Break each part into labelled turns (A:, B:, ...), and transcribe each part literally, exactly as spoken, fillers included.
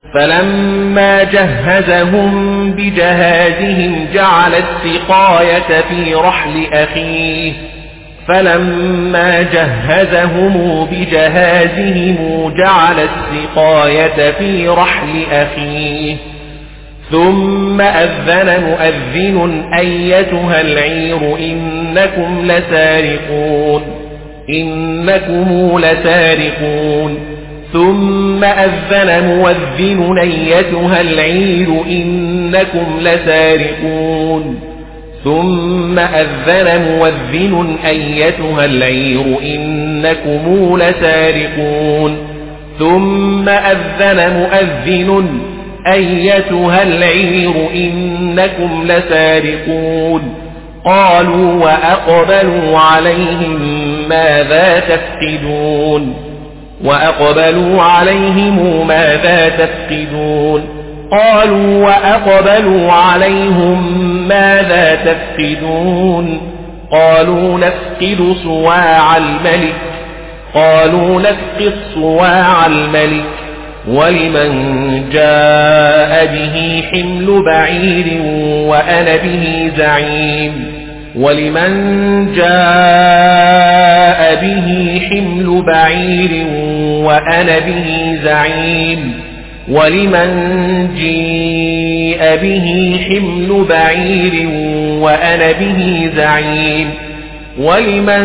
A: فلما جهزهم بجهازهم جعل السقاية في رحل أخيه فلما جهزهم بجهازهم جعل السقاية في رحل أخيه ثم أذن مؤذن أيتها العير إنكم لسارقون إنكم لسارقون ثم أذن مؤذن أيتها العير إنكم لسارقون ثم أذن مؤذن أيتها العير إنكم لسارقون ثم أذن مؤذن أيتها العير إنكم لسارقون قالوا وأقبلوا عليهم ماذا تفقدون وأقبلوا عليهم ماذا تفقدون قالوا وأقبلوا عليهم ماذا تفقدون قالوا نفقد صواع الملك قالوا نفقد صواع الملك ولمن جاء به حمل بعير وأنا به زعيم ولمن جاء به حمل بعير وأنا به زعيم ولمن جيء به حمل بعير وأنا به زعيم ولمن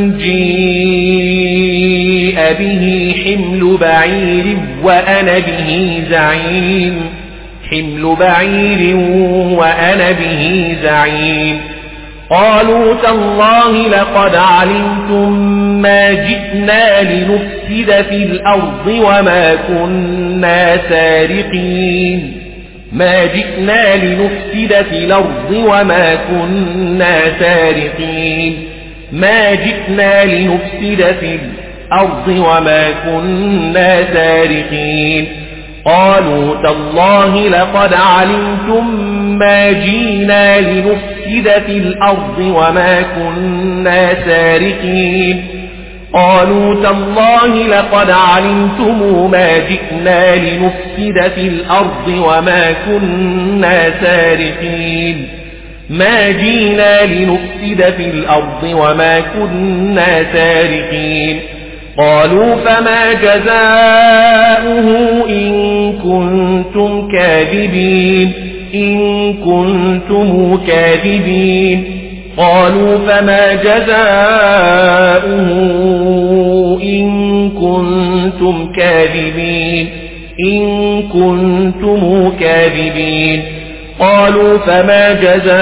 A: جيء به حمل بعير وأنا به زعيم حمل بعير وأنا به زعيم قالوا تالله لقد علمتم ما جئنا لنفسد في الأرض وما كنا سارقين ما جئنا لنفسد في الأرض وما كنا سارقين ما جئنا لنفسد في الأرض وما كنا سارقين قالوا تالله لقد علمتم ما جئنا لنفسد في الأرض وما كنا سارقين قالوا تالله لقد علمتم ما جئنا لنفسد في الأرض وما كنا سارقين ما جئنا لنفسد في الأرض وما كنا سارقين قالوا فما جزاؤه إن كنتم كاذبين إن كنتم كاذبين قالوا فما جزاؤه إن كنتم كاذبين إن كنتم كاذبين قالوا فما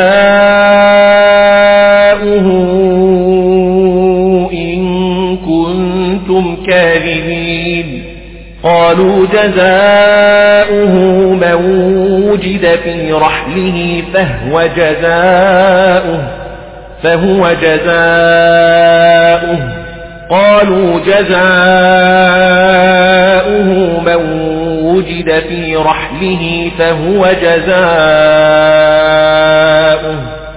A: جزاؤه إن كنتم كاذبين قالوا جزاؤه من وجد في رحله فهو جزاؤه فهو جزاؤه قالوا جزاؤه من وجد في رحله فهو جزاؤه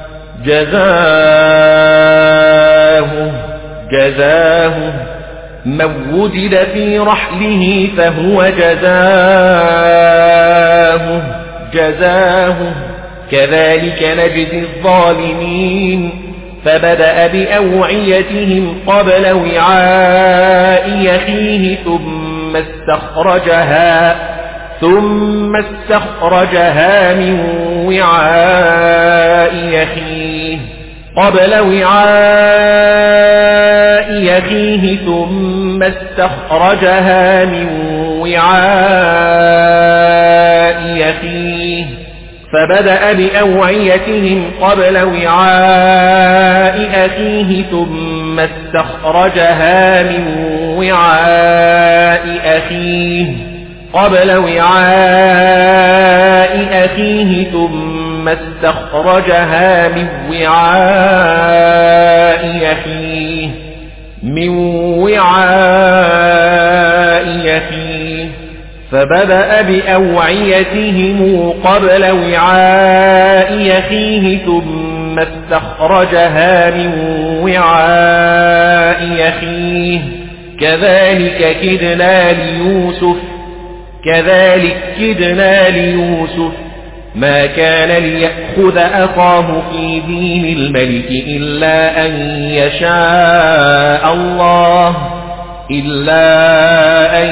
A: جزاؤه جزاؤه من وجد في رحله فهو جزاؤه جزاؤه كذلك نجزي الظالمين فبدأ بأوعيتهم قبل وعاء أخيه ثم استخرجها ثم استخرجها من وعاء أخيه قبل وعاء أخيه ثم استخرجها من وعاء أخيه فبدأ بأوعيتهم قبل وعاء أخيه ثم استخرجها من وعاء أخيه قبل وعاء أخيه ثم استخرجها من وعاء أخيه من وعاء أخيه فبدأ بأوعيتهم قبل وعاء أخيه ثم استخرجها من وعاء أخيه كذلك كدنا ليوسف كذلك كدنا ليوسف ما كان ليأخذ أخاه في دين الملك إلا أن يشاء الله إلا أن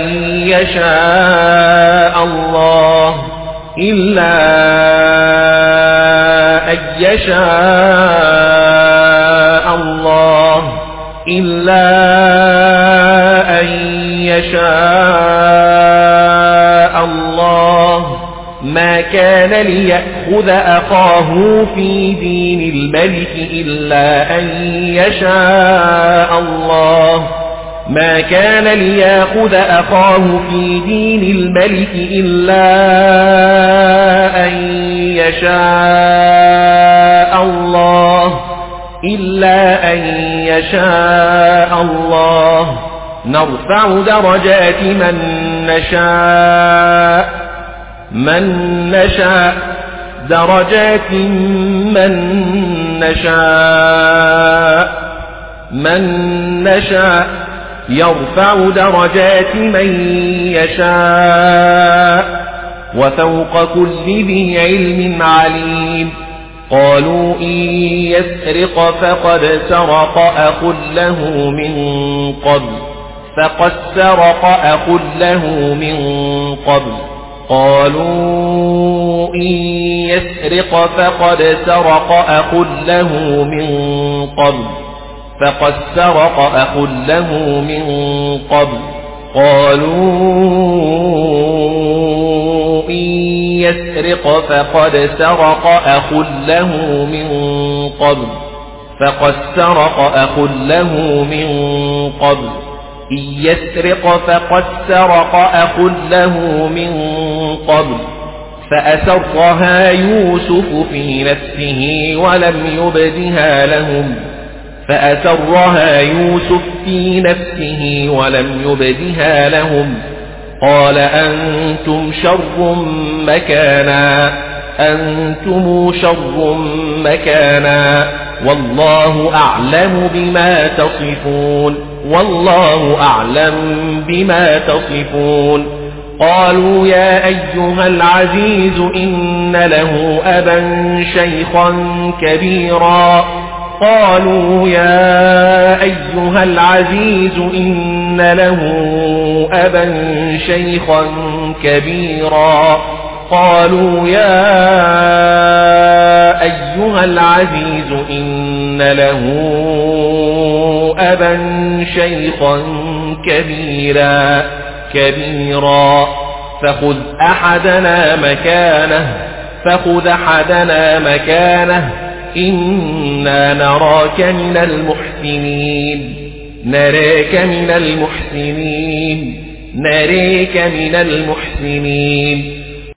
A: يشاء الله إلا أن يشاء الله إلا أن يشاء الله ما كان ليأخذ أخاه في دين الملك إلا أن يشاء الله ما كان ليأخذ أخاه في دين الملك إلا أن يشاء الله إلا أن يشاء الله نرفع درجات من نشاء من نشاء درجات من نشاء من نشاء يرفع درجات من يشاء وفوق كل ذي علم عليم قالوا إن يسرق فقد سرق أخ له من قبل فقد سرق أخ له من قبل قالوا إن يسرق فقد سرق أخ له من قبل فقد سرق أخ له من قبل قالوا إن يسرق فقد سرق أخ له من قبل فقد سرق أخ له من قبل إن يسرق فقد سرق أخ له من قبل فأسرها يوسف في نفسه ولم يبدها لهم فأسرها يوسف في نفسه ولم يبدها لهم قال أنتم شر مكانا أنتم شر مكانا والله أعلم بما تصفون والله أعلم بما تصفون قالوا يا أيها العزيز إن له أبا شيخا كبيرا قالوا يا أيها العزيز إن له أبا شيخا كبيرا قالوا يا أيها العزيز إن له أبا شيخا كبيرا كبيرا فخذ أحدنا مكانه فخذ أحدنا مكانه إنا نراك من المحسنين نراك من المحسنين نراك من المحسنين